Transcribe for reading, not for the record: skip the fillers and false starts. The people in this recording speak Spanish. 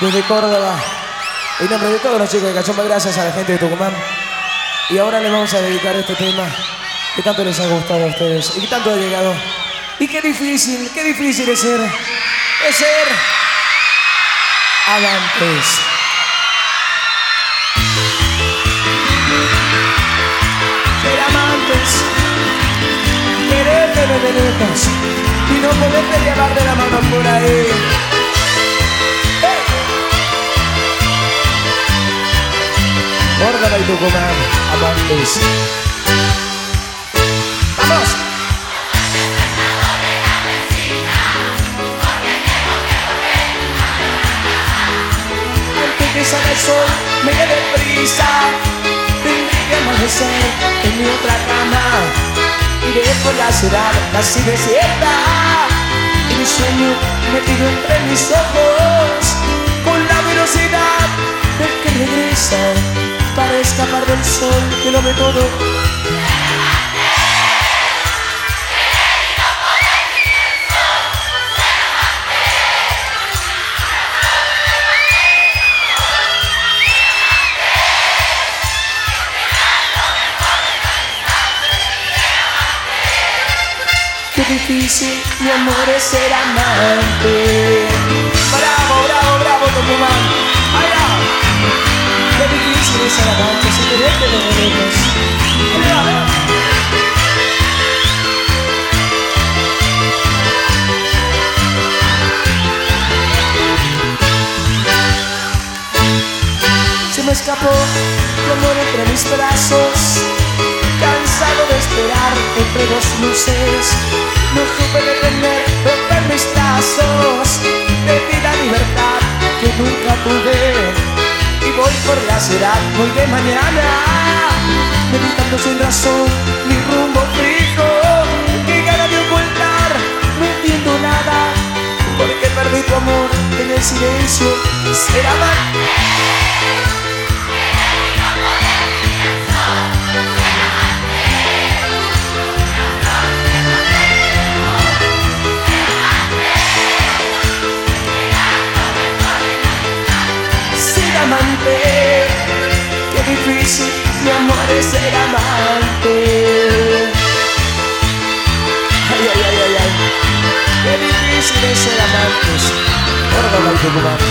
desde Córdoba. En nombre de todos los chicos de Cachomba, gracias a la gente de Tucumán. Y ahora les vamos a dedicar este tema que tanto les ha gustado a ustedes y que tanto ha llegado. Y qué difícil es ser amantes. Ser amantes, quererte de lejos y no poderte llevar de la mano por ahí. Córdoba y Tucumán, amantes. ¡Vamos! Antes que salga el sol, me dé prisa. Tendré que amanecer en mi otra cama. Iré por la ciudad casi desierta. Y mi sueño metido entre mis ojos, con la velocidad del que regresa, para escapar del sol que lo ve todo. Qué difícil, mi amor, es ser amante. Bravo, bravo, bravo, Tucumán. ¡Allá! Qué difícil es ser amante, si quererte de lejos. Se me escapó tu amor entre mis brazos, cansado de esperar entre dos luces. No supe detener, romper mis brazos, te di la libertad que nunca tuve. Y voy por la ciudad, voy de mañana, meditando sin razón, mi rumbo fijo. Qué gana de ocultar, no entiendo nada, porque perdí tu amor en el silencio. Ser amante. Amante, qué difícil, mi amor, es ser amante. Ay, ay, ay, ay, ay. Qué difícil es ser amantes. Córdoba y Tucumán.